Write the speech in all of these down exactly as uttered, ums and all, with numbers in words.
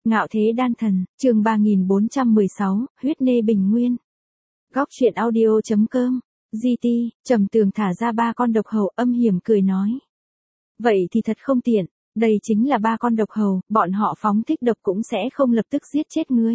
Ngạo Thế Đan Thần, chương ba nghìn bốn trăm mười sáu, huyết nê bình nguyên. Góc truyện audio chấm com, giê tê, Trầm Tường thả ra ba con độc hầu, âm hiểm cười nói. Vậy thì thật không tiện, đây chính là ba con độc hầu, bọn họ phóng thích độc cũng sẽ không lập tức giết chết ngươi.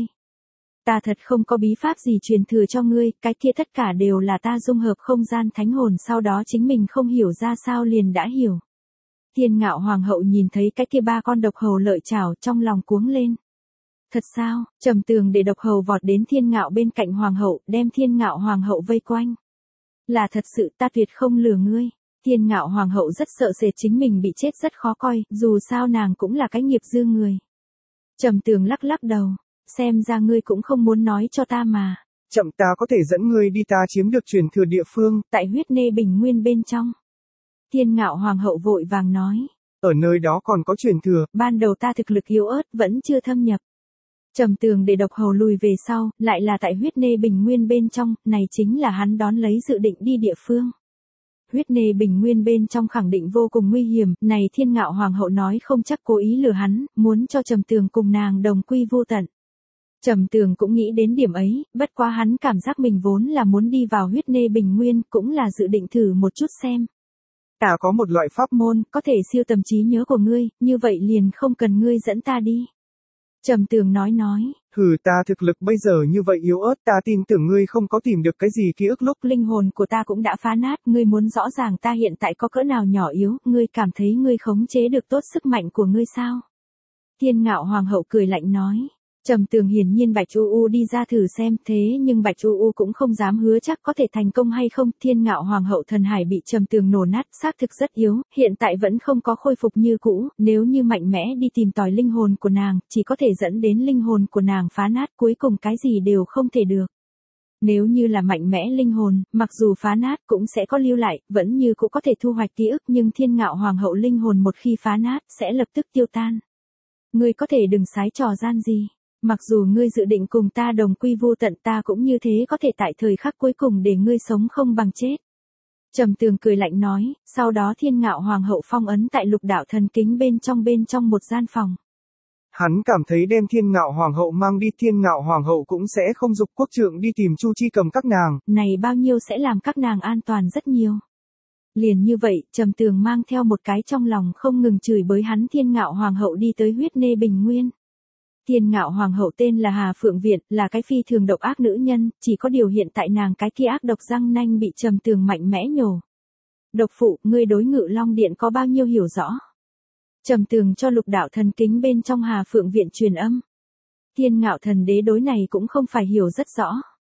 Ta thật không có bí pháp gì truyền thừa cho ngươi, cái kia tất cả đều là ta dung hợp không gian thánh hồn, sau đó chính mình không hiểu ra sao liền đã hiểu. Thiên Ngạo Hoàng hậu nhìn thấy cái kia ba con độc hầu lợi chảo, trong lòng cuống lên. Thật sao? Trầm Tường để độc hầu vọt đến Thiên Ngạo bên cạnh Hoàng hậu, đem Thiên Ngạo Hoàng hậu vây quanh. Là thật sự, ta tuyệt không lừa ngươi. Thiên Ngạo Hoàng hậu rất sợ sệt chính mình bị chết rất khó coi, dù sao nàng cũng là cái nghiệp dư người. Trầm Tường lắc lắc đầu, xem ra ngươi cũng không muốn nói cho ta mà. Chậm, ta có thể dẫn ngươi đi, ta chiếm được truyền thừa địa phương. Tại huyết nê bình nguyên bên trong. Thiên Ngạo Hoàng hậu vội vàng nói. Ở nơi đó còn có truyền thừa. Ban đầu ta thực lực yếu ớt, vẫn chưa thâm nhập. Trầm Tường để độc hầu lùi về sau, lại là tại huyết nê bình nguyên bên trong, này chính là hắn đón lấy dự định đi địa phương. Huyết nê bình nguyên bên trong khẳng định vô cùng nguy hiểm, này Thiên Ngạo Hoàng hậu nói không chắc cố ý lừa hắn, muốn cho Trầm Tường cùng nàng đồng quy vô tận. Trầm Tường cũng nghĩ đến điểm ấy, bất quá hắn cảm giác mình vốn là muốn đi vào huyết nê bình nguyên, cũng là dự định thử một chút xem. Ta có một loại pháp môn, có thể siêu tầm trí nhớ của ngươi, như vậy liền không cần ngươi dẫn ta đi. Trầm Tường nói nói. Hừ, ta thực lực bây giờ như vậy yếu ớt, ta tin tưởng ngươi không có tìm được cái gì ký ức lúc. Linh hồn của ta cũng đã phá nát, ngươi muốn rõ ràng ta hiện tại có cỡ nào nhỏ yếu, ngươi cảm thấy ngươi khống chế được tốt sức mạnh của ngươi sao? Thiên Ngạo Hoàng hậu cười lạnh nói. Trầm Tường hiển nhiên Bạch U U đi ra thử xem, thế nhưng Bạch U U cũng không dám hứa chắc có thể thành công hay không. Thiên Ngạo Hoàng hậu thần hải bị Trầm Tường nổ nát, xác thực rất yếu, hiện tại vẫn không có khôi phục như cũ, nếu như mạnh mẽ đi tìm tòi linh hồn của nàng, chỉ có thể dẫn đến linh hồn của nàng phá nát, cuối cùng cái gì đều không thể được. Nếu như là mạnh mẽ linh hồn, mặc dù phá nát cũng sẽ có lưu lại, vẫn như cũng có thể thu hoạch ký ức, nhưng Thiên Ngạo Hoàng hậu linh hồn một khi phá nát, sẽ lập tức tiêu tan. Ngươi có thể đừng sái trò gian gì. Mặc dù ngươi dự định cùng ta đồng quy vô tận, ta cũng như thế có thể tại thời khắc cuối cùng để ngươi sống không bằng chết. Trầm Tường cười lạnh nói, sau đó Thiên Ngạo Hoàng hậu phong ấn tại lục đạo thần kính bên trong bên trong một gian phòng. Hắn cảm thấy đem Thiên Ngạo Hoàng hậu mang đi, Thiên Ngạo Hoàng hậu cũng sẽ không giục quốc trượng đi tìm Chu Chi cầm các nàng. Này bao nhiêu sẽ làm các nàng an toàn rất nhiều. Liền như vậy, Trầm Tường mang theo một cái trong lòng không ngừng chửi bới hắn Thiên Ngạo Hoàng hậu đi tới huyết nê bình nguyên. Thiên Ngạo Hoàng hậu tên là Hà Phượng Viện, là cái phi thường độc ác nữ nhân, chỉ có điều hiện tại nàng cái kia ác độc răng nanh bị Trầm Tường mạnh mẽ nhổ. Độc phụ, ngươi đối Ngự Long Điện có bao nhiêu hiểu rõ? Trầm Tường cho lục đạo thần kính bên trong Hà Phượng Viện truyền âm. Thiên Ngạo thần đế đối này cũng không phải hiểu rất rõ.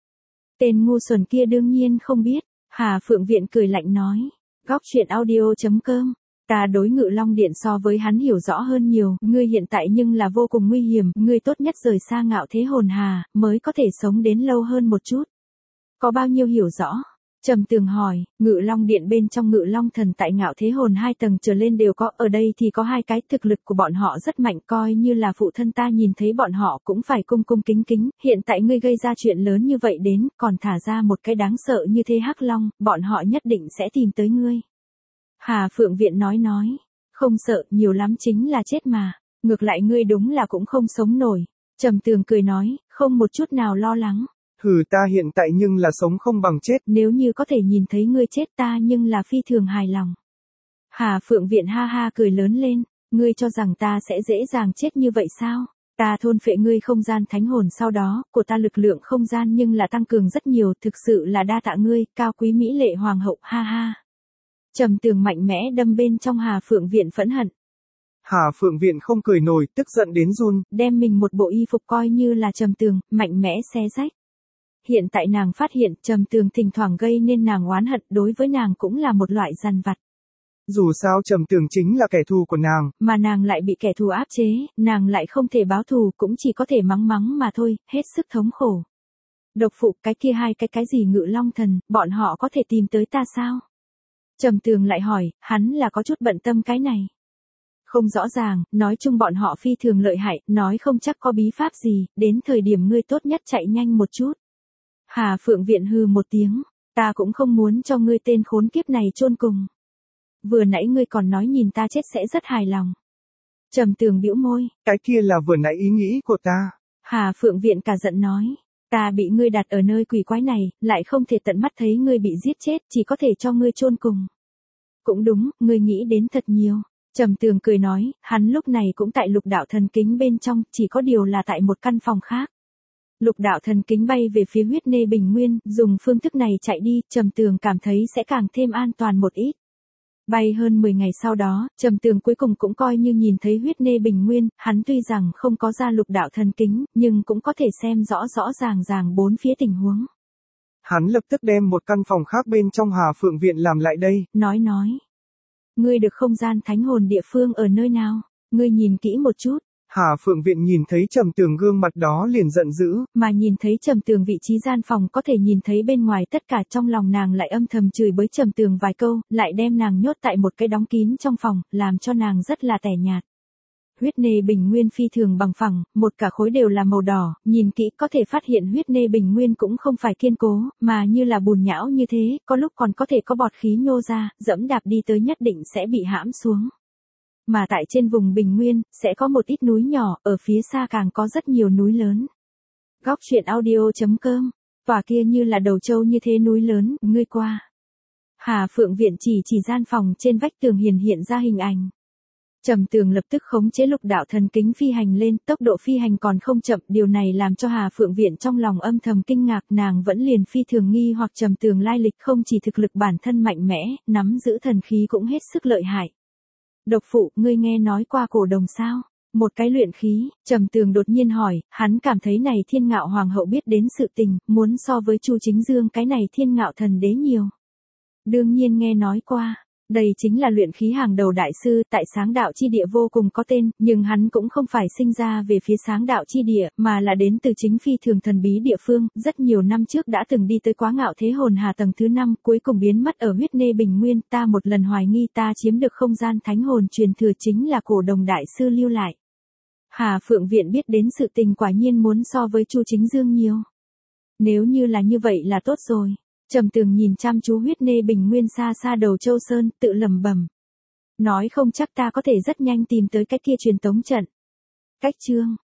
Tên ngu xuẩn kia đương nhiên không biết, Hà Phượng Viện cười lạnh nói. Góc truyện audio chấm com. Ta đối Ngự Long Điện so với hắn hiểu rõ hơn nhiều, ngươi hiện tại nhưng là vô cùng nguy hiểm, ngươi tốt nhất rời xa Ngạo Thế hồn hà, mới có thể sống đến lâu hơn một chút. Có bao nhiêu hiểu rõ? Trầm Tường hỏi, Ngự Long Điện bên trong Ngự Long thần tại Ngạo Thế hồn hai tầng trở lên đều có, ở đây thì có hai cái, thực lực của bọn họ rất mạnh, coi như là phụ thân ta nhìn thấy bọn họ cũng phải cung cung kính kính, hiện tại ngươi gây ra chuyện lớn như vậy đến, còn thả ra một cái đáng sợ như thế Hắc Long, bọn họ nhất định sẽ tìm tới ngươi. Hà Phượng Viện nói nói, không sợ, nhiều lắm chính là chết mà, ngược lại ngươi đúng là cũng không sống nổi. Trầm Tường cười nói, không một chút nào lo lắng. Hừ, ta hiện tại nhưng là sống không bằng chết. Nếu như có thể nhìn thấy ngươi chết ta nhưng là phi thường hài lòng. Hà Phượng Viện ha ha cười lớn lên, ngươi cho rằng ta sẽ dễ dàng chết như vậy sao? Ta thôn phệ ngươi không gian thánh hồn sau đó, của ta lực lượng không gian nhưng là tăng cường rất nhiều, thực sự là đa tạ ngươi, cao quý mỹ lệ hoàng hậu, ha ha. Trầm Tường mạnh mẽ đâm bên trong Hà Phượng Viện phẫn hận. Hà Phượng Viện không cười nổi, tức giận đến run. Đem mình một bộ y phục coi như là Trầm Tường, mạnh mẽ xé rách. Hiện tại nàng phát hiện Trầm Tường thỉnh thoảng gây nên nàng oán hận, đối với nàng cũng là một loại dằn vặt. Dù sao Trầm Tường chính là kẻ thù của nàng. Mà nàng lại bị kẻ thù áp chế, nàng lại không thể báo thù, cũng chỉ có thể mắng mắng mà thôi, hết sức thống khổ. Độc phụ, cái kia hai cái cái gì Ngự Long thần, bọn họ có thể tìm tới ta sao? Trầm Tường lại hỏi, hắn là có chút bận tâm cái này. Không rõ ràng, nói chung bọn họ phi thường lợi hại, nói không chắc có bí pháp gì, đến thời điểm ngươi tốt nhất chạy nhanh một chút. Hà Phượng Viện hừ một tiếng, ta cũng không muốn cho ngươi tên khốn kiếp này chôn cùng. Vừa nãy ngươi còn nói nhìn ta chết sẽ rất hài lòng. Trầm Tường bĩu môi. Cái kia là vừa nãy ý nghĩ của ta. Hà Phượng Viện cả giận nói. Ta bị ngươi đặt ở nơi quỷ quái này, lại không thể tận mắt thấy ngươi bị giết chết, chỉ có thể cho ngươi chôn cùng. Cũng đúng, ngươi nghĩ đến thật nhiều. Trầm Tường cười nói, hắn lúc này cũng tại lục đạo thần kính bên trong, chỉ có điều là tại một căn phòng khác. Lục đạo thần kính bay về phía huyết nê bình nguyên, dùng phương thức này chạy đi, Trầm Tường cảm thấy sẽ càng thêm an toàn một ít. Bay hơn mười ngày sau đó, Trầm Tường cuối cùng cũng coi như nhìn thấy huyết nê bình nguyên, hắn tuy rằng không có ra lục đạo thần kính, nhưng cũng có thể xem rõ rõ ràng ràng bốn phía tình huống. Hắn lập tức đem một căn phòng khác bên trong Hà Phượng Viện làm lại đây. Nói nói. Ngươi được không gian thánh hồn địa phương ở nơi nào? Ngươi nhìn kỹ một chút. Hà Phượng Viện nhìn thấy Trầm Tường gương mặt đó liền giận dữ. Mà nhìn thấy Trầm Tường vị trí gian phòng có thể nhìn thấy bên ngoài tất cả, trong lòng nàng lại âm thầm chửi bới Trầm Tường vài câu, lại đem nàng nhốt tại một cái đóng kín trong phòng, làm cho nàng rất là tẻ nhạt. Huyết nê bình nguyên phi thường bằng phẳng, một cả khối đều là màu đỏ, nhìn kỹ có thể phát hiện huyết nê bình nguyên cũng không phải kiên cố, mà như là bùn nhão như thế, có lúc còn có thể có bọt khí nhô ra, dẫm đạp đi tới nhất định sẽ bị hãm xuống. Mà tại trên vùng bình nguyên, sẽ có một ít núi nhỏ, ở phía xa càng có rất nhiều núi lớn. Góc truyện audio chấm com, tòa kia như là đầu trâu như thế núi lớn, ngươi qua. Hà Phượng Viện chỉ chỉ gian phòng trên vách tường hiển hiện ra hình ảnh. Trầm Tường lập tức khống chế lục đạo thần kính phi hành lên, tốc độ phi hành còn không chậm, điều này làm cho Hà Phượng Viện trong lòng âm thầm kinh ngạc, nàng vẫn liền phi thường nghi hoặc Trầm Tường lai lịch không chỉ thực lực bản thân mạnh mẽ, nắm giữ thần khí cũng hết sức lợi hại. Độc phụ, ngươi nghe nói qua cổ đồng sao? Một cái luyện khí, Trầm Tường đột nhiên hỏi, hắn cảm thấy này Thiên Ngạo Hoàng hậu biết đến sự tình, muốn so với Chu Chính Dương cái này Thiên Ngạo thần đế nhiều. Đương nhiên nghe nói qua. Đây chính là luyện khí hàng đầu đại sư, tại sáng đạo chi địa vô cùng có tên, nhưng hắn cũng không phải sinh ra về phía sáng đạo chi địa, mà là đến từ chính phi thường thần bí địa phương, rất nhiều năm trước đã từng đi tới Quá Ngạo Thế Hồn Hà tầng thứ năm, cuối cùng biến mất ở huyết nê bình nguyên, ta một lần hoài nghi ta chiếm được không gian thánh hồn truyền thừa chính là cổ đồng đại sư lưu lại. Hà Phượng Viện biết đến sự tình quả nhiên muốn so với Chu Chính Dương nhiều. Nếu như là như vậy là tốt rồi. Trầm Tường nhìn chăm chú huyết nê bình nguyên xa xa đầu Châu Sơn, tự lẩm bẩm. Nói không chắc ta có thể rất nhanh tìm tới cái kia truyền tống trận. Cách chương